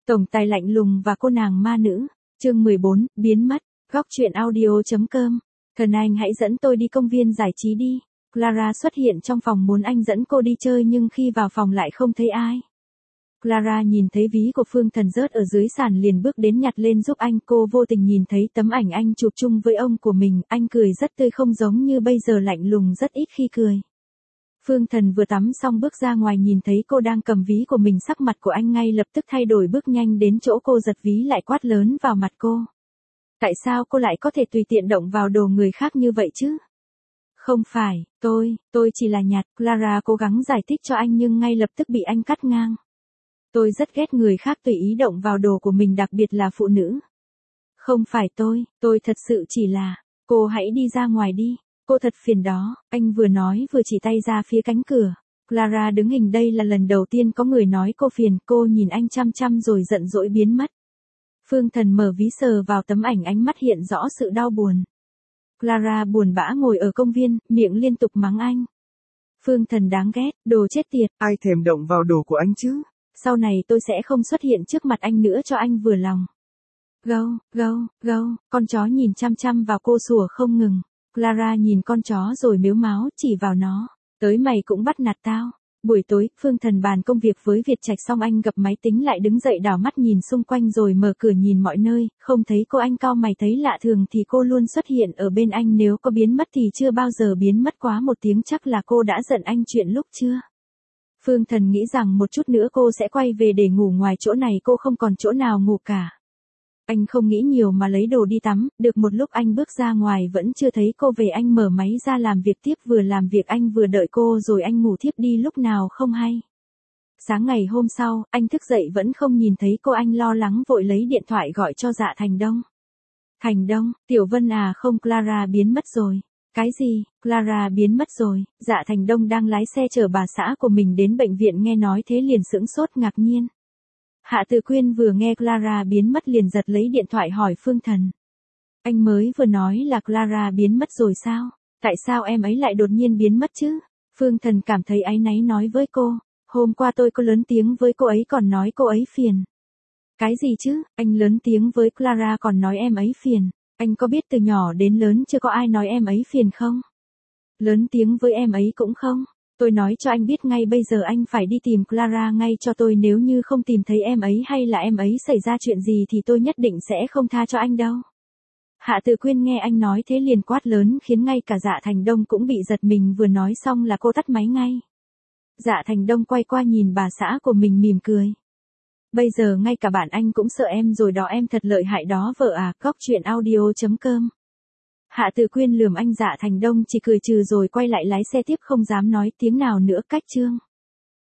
Tổng tài lạnh lùng và cô nàng ma nữ. Chương 14, biến mất. Góc truyện audio.com. Thần anh hãy dẫn tôi đi công viên giải trí đi. Clara xuất hiện trong phòng muốn anh dẫn cô đi chơi nhưng khi vào phòng lại không thấy ai. Clara nhìn thấy ví của Phương Thần rớt ở dưới sàn liền bước đến nhặt lên giúp anh. Cô vô tình nhìn thấy tấm ảnh anh chụp chung với ông của mình. Anh cười rất tươi không giống như bây giờ lạnh lùng rất ít khi cười. Phương Thần vừa tắm xong bước ra ngoài nhìn thấy cô đang cầm ví của mình, sắc mặt của anh ngay lập tức thay đổi, bước nhanh đến chỗ cô giật ví lại quát lớn vào mặt cô. Tại sao cô lại có thể tùy tiện động vào đồ người khác như vậy chứ? Không phải, tôi chỉ là nhặt. Clara cố gắng giải thích cho anh nhưng ngay lập tức bị anh cắt ngang. Tôi rất ghét người khác tùy ý động vào đồ của mình, đặc biệt là phụ nữ. Không phải tôi thật sự chỉ là, cô hãy đi ra ngoài đi. Cô thật phiền đó, anh vừa nói vừa chỉ tay ra phía cánh cửa. Clara đứng hình, đây là lần đầu tiên có người nói cô phiền. Cô nhìn anh chăm chăm rồi giận dỗi biến mất. Phương Thần mở ví sờ vào tấm ảnh, ánh mắt hiện rõ sự đau buồn. Clara buồn bã ngồi ở công viên, miệng liên tục mắng anh. Phương Thần đáng ghét, đồ chết tiệt. Ai thèm động vào đồ của anh chứ? Sau này tôi sẽ không xuất hiện trước mặt anh nữa cho anh vừa lòng. Gâu, con chó nhìn chăm chăm vào cô sủa không ngừng. Clara nhìn con chó rồi mếu máo chỉ vào nó. Tới mày cũng bắt nạt tao. Buổi tối, Phương Thần bàn công việc với Việt Trạch xong anh gập máy tính lại đứng dậy đảo mắt nhìn xung quanh rồi mở cửa nhìn mọi nơi, không thấy cô. Anh cau mày, thấy lạ thường thì cô luôn xuất hiện ở bên anh, nếu có biến mất thì chưa bao giờ biến mất quá một tiếng, chắc là cô đã giận anh chuyện lúc trưa. Phương Thần nghĩ rằng một chút nữa cô sẽ quay về để ngủ, ngoài chỗ này cô không còn chỗ nào ngủ cả. Anh không nghĩ nhiều mà lấy đồ đi tắm, được một lúc anh bước ra ngoài vẫn chưa thấy cô về, anh mở máy ra làm việc tiếp, vừa làm việc anh vừa đợi cô rồi anh ngủ thiếp đi lúc nào không hay. Sáng ngày hôm sau, anh thức dậy vẫn không nhìn thấy cô, anh lo lắng vội lấy điện thoại gọi cho Dạ Thành Đông. Thành Đông, Tiểu Vân à, không, Clara biến mất rồi. Cái gì, Clara biến mất rồi? Dạ Thành Đông đang lái xe chở bà xã của mình đến bệnh viện, nghe nói thế liền sững sốt ngạc nhiên. Hạ Từ Quyên vừa nghe Clara biến mất liền giật lấy điện thoại hỏi Phương Thần. Anh mới vừa nói là Clara biến mất rồi sao? Tại sao em ấy lại đột nhiên biến mất chứ? Phương Thần cảm thấy áy náy nói với cô. Hôm qua tôi có lớn tiếng với cô ấy còn nói cô ấy phiền. Cái gì chứ? Anh lớn tiếng với Clara còn nói em ấy phiền. Anh có biết từ nhỏ đến lớn chưa có ai nói em ấy phiền không? Lớn tiếng với em ấy cũng không. Tôi nói cho anh biết ngay bây giờ anh phải đi tìm Clara ngay cho tôi, nếu như không tìm thấy em ấy hay là em ấy xảy ra chuyện gì thì tôi nhất định sẽ không tha cho anh đâu. Hạ Từ Quyên nghe anh nói thế liền quát lớn khiến ngay cả Dạ Thành Đông cũng bị giật mình, vừa nói xong là cô tắt máy ngay. Dạ Thành Đông quay qua nhìn bà xã của mình mỉm cười. Bây giờ ngay cả bạn anh cũng sợ em rồi đó, em thật lợi hại đó vợ à. Góc truyện audio.com. Hạ Từ Quyên lườm anh. Dạ Thành Đông chỉ cười trừ rồi quay lại lái xe tiếp, không dám nói tiếng nào nữa. Cách chương